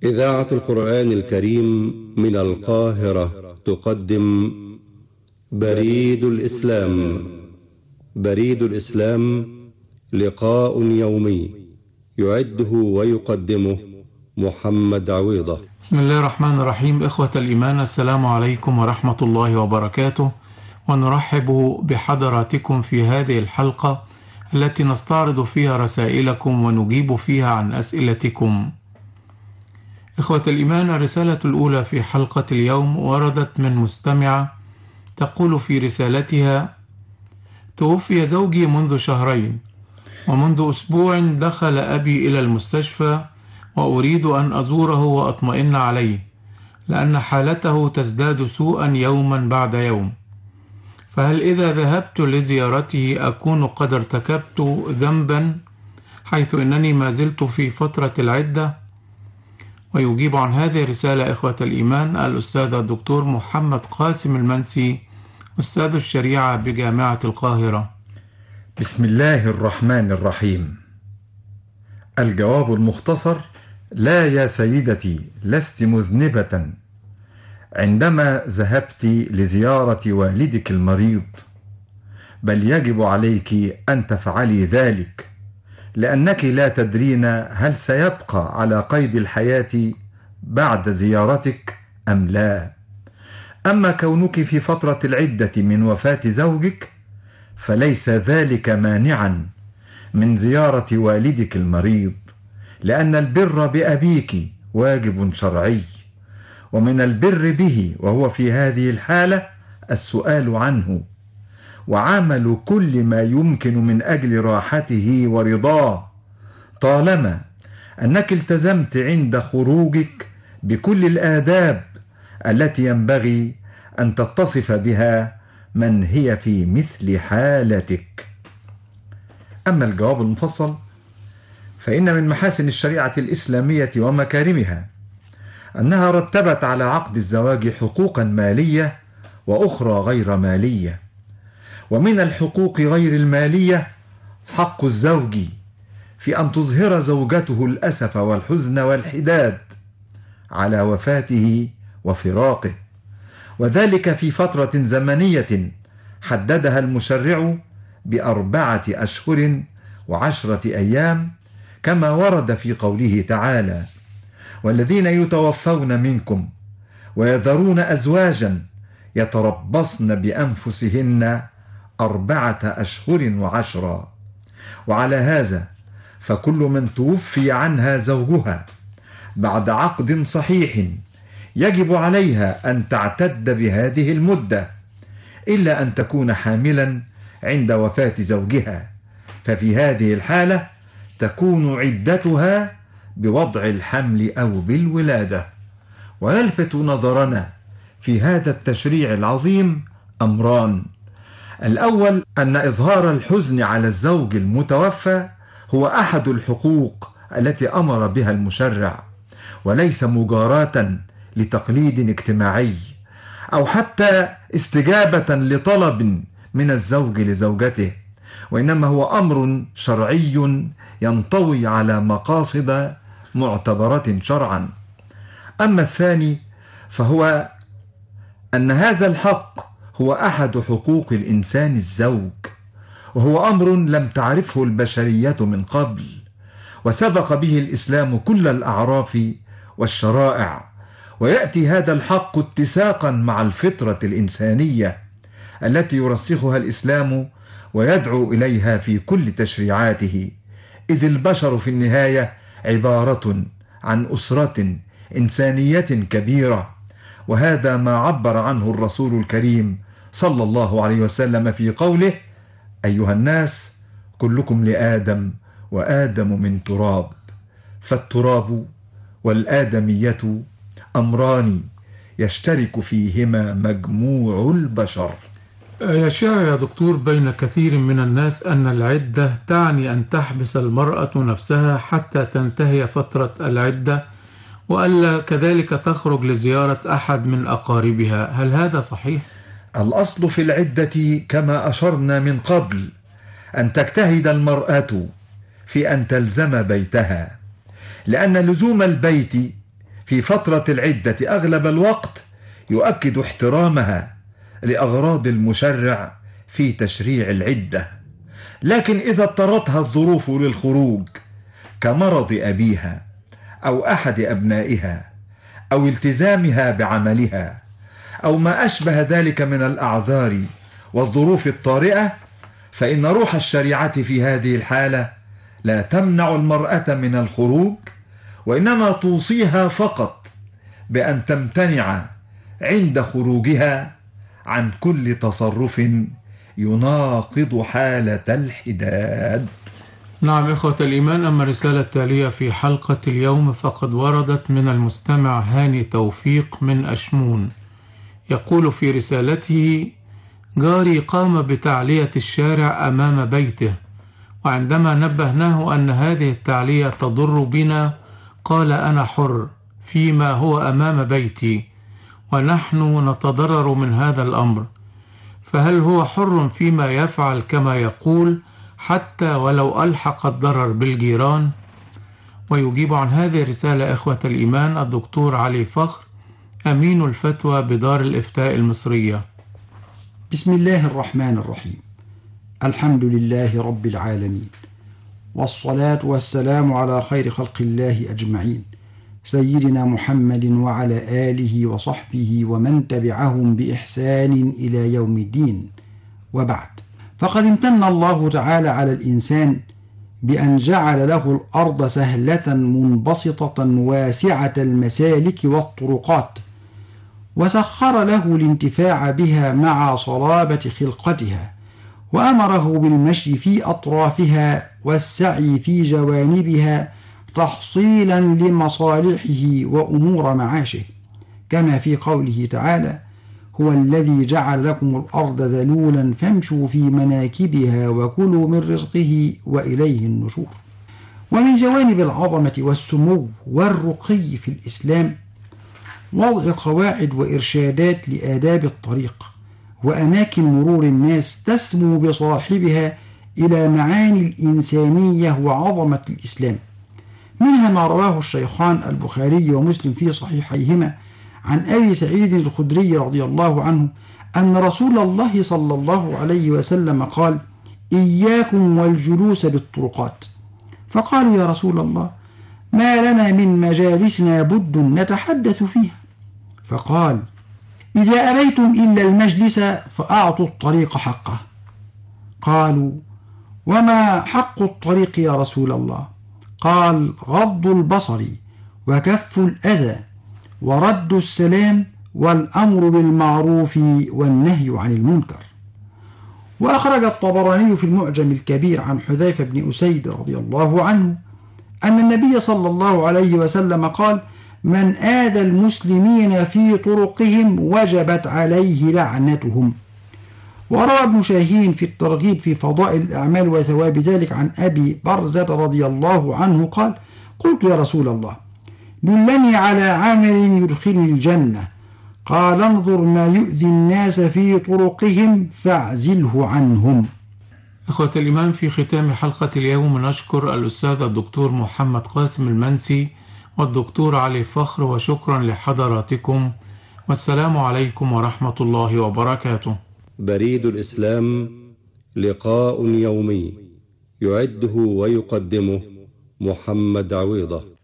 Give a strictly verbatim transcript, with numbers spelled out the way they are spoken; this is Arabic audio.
إذاعة القرآن الكريم من القاهرة تقدم بريد الإسلام. بريد الإسلام لقاء يومي يعده ويقدمه محمد عويضة. بسم الله الرحمن الرحيم. إخوة الإيمان، السلام عليكم ورحمة الله وبركاته، ونرحب بحضراتكم في هذه الحلقة التي نستعرض فيها رسائلكم ونجيب فيها عن أسئلتكم. إخوة الإيمان، الرسالة الأولى في حلقة اليوم وردت من مستمعة تقول في رسالتها: توفي زوجي منذ شهرين، ومنذ أسبوع دخل أبي إلى المستشفى، وأريد أن أزوره وأطمئن عليه لأن حالته تزداد سوءا يوما بعد يوم، فهل إذا ذهبت لزيارته أكون قد ارتكبت ذنبا حيث أنني ما زلت في فترة العدة؟ ويجيب عن هذه الرسالة إخوة الإيمان الأستاذ الدكتور محمد قاسم المنسي، أستاذ الشريعة بجامعة القاهرة. بسم الله الرحمن الرحيم. الجواب المختصر: لا يا سيدتي، لست مذنبة عندما ذهبت لزيارة والدك المريض، بل يجب عليك أن تفعلي ذلك، لأنك لا تدرين هل سيبقى على قيد الحياة بعد زيارتك أم لا. أما كونك في فترة العدة من وفاة زوجك فليس ذلك مانعا من زيارة والدك المريض، لأن البر بأبيك واجب شرعي، ومن البر به وهو في هذه الحالة السؤال عنه وعمل كل ما يمكن من أجل راحته ورضاه، طالما أنك التزمت عند خروجك بكل الآداب التي ينبغي أن تتصف بها من هي في مثل حالتك. أما الجواب المفصل فإن من محاسن الشريعة الإسلامية ومكارمها أنها رتبت على عقد الزواج حقوقا مالية وأخرى غير مالية. ومن الحقوق غير المالية حق الزوج في أن تظهر زوجته الأسف والحزن والحداد على وفاته وفراقه، وذلك في فترة زمنية حددها المشرع بأربعة أشهر وعشرة أيام، كما ورد في قوله تعالى: والذين يتوفون منكم ويذرون أزواجا يتربصن بأنفسهن أربعة أشهر وعشرا. وعلى هذا فكل من توفي عنها زوجها بعد عقد صحيح يجب عليها أن تعتد بهذه المدة، إلا أن تكون حاملا عند وفاة زوجها، ففي هذه الحالة تكون عدتها بوضع الحمل أو بالولادة. ويلفت نظرنا في هذا التشريع العظيم أمران: الأول أن إظهار الحزن على الزوج المتوفى هو أحد الحقوق التي أمر بها المشرع، وليس مجاراة لتقليد اجتماعي أو حتى استجابة لطلب من الزوج لزوجته، وإنما هو أمر شرعي ينطوي على مقاصد معتبرة شرعا. أما الثاني فهو أن هذا الحق هو أحد حقوق الإنسان الزوج، وهو أمر لم تعرفه البشرية من قبل، وسبق به الإسلام كل الأعراف والشرائع، ويأتي هذا الحق اتساقا مع الفطرة الإنسانية التي يرسخها الإسلام ويدعو إليها في كل تشريعاته، إذ البشر في النهاية عبارة عن أسرة إنسانية كبيرة، وهذا ما عبر عنه الرسول الكريم صلى الله عليه وسلم في قوله: أيها الناس كلكم لآدم وآدم من تراب، فالتراب والآدمية أمران يشترك فيهما مجموع البشر. يشاع يا دكتور بين كثير من الناس أن العدة تعني أن تحبس المرأة نفسها حتى تنتهي فترة العدة، وألا كذلك تخرج لزيارة أحد من أقاربها، هل هذا صحيح؟ الأصل في العدة كما أشرنا من قبل أن تجتهد المرأة في أن تلزم بيتها، لأن لزوم البيت في فترة العدة أغلب الوقت يؤكد احترامها لأغراض المشرع في تشريع العدة، لكن إذا اضطرتها الظروف للخروج كمرض أبيها أو أحد أبنائها أو التزامها بعملها أو ما أشبه ذلك من الأعذار والظروف الطارئة، فإن روح الشريعة في هذه الحالة لا تمنع المرأة من الخروج، وإنما توصيها فقط بأن تمتنع عند خروجها عن كل تصرف يناقض حالة الحداد. نعم إخوة الإيمان، أما الرسالة التالية في حلقة اليوم فقد وردت من المستمع هاني توفيق من أشمون. يقول في رسالته: جاري قام بتعلية الشارع أمام بيته، وعندما نبهناه أن هذه التعلية تضر بنا قال أنا حر فيما هو أمام بيتي، ونحن نتضرر من هذا الأمر، فهل هو حر فيما يفعل كما يقول حتى ولو ألحق الضرر بالجيران؟ ويجيب عن هذه الرسالة إخوة الإيمان الدكتور علي فخر، أمين الفتوى بدار الإفتاء المصرية. بسم الله الرحمن الرحيم. الحمد لله رب العالمين، والصلاة والسلام على خير خلق الله أجمعين، سيدنا محمد وعلى آله وصحبه ومن تبعهم بإحسان إلى يوم الدين، وبعد. فقد امتن الله تعالى على الإنسان بأن جعل له الأرض سهلة منبسطة واسعة المسالك والطرقات، وسخر له الانتفاع بها مع صلابة خلقتها، وأمره بالمشي في أطرافها والسعي في جوانبها تحصيلا لمصالحه وأمور معاشه، كما في قوله تعالى: هو الذي جعل لكم الأرض ذلولا فامشوا في مناكبها وكلوا من رزقه وإليه النشور. ومن جوانب العظمة والسمو والرقي في الإسلام وضع قواعد وإرشادات لآداب الطريق وأماكن مرور الناس تسمو بصاحبها إلى معاني الإنسانية وعظمة الإسلام، منها ما رواه الشيخان البخاري ومسلم في صحيحيهما عن أبي سعيد الخدري رضي الله عنه أن رسول الله صلى الله عليه وسلم قال: إياكم والجلوس بالطرقات. فقالوا: يا رسول الله، ما لنا من مجالسنا بد نتحدث فيها. فقال: إذا أبيتم إلا المجلس فأعطوا الطريق حقه. قالوا: وما حق الطريق يا رسول الله؟ قال: غض البصر وكف الأذى ورد السلام والأمر بالمعروف والنهي عن المنكر. وأخرج الطبراني في المعجم الكبير عن حذيفة بن أسيد رضي الله عنه أن النبي صلى الله عليه وسلم قال: من آذى المسلمين في طرقهم وجبت عليه لعنتهم. وروى ابن شاهين في الترغيب في فضائل الأعمال وثواب ذلك عن أبي برزة رضي الله عنه قال: قلت يا رسول الله، دلني على عمل يدخلني الجنة. قال: انظر ما يؤذي الناس في طرقهم فاعزله عنهم. إخوة الإيمان، في ختام حلقة اليوم نشكر الأستاذ الدكتور محمد قاسم المنسي والدكتور علي فخر، وشكرا لحضراتكم، والسلام عليكم ورحمة الله وبركاته. بريد الإسلام، لقاء يومي يعده ويقدمه محمد عويضة.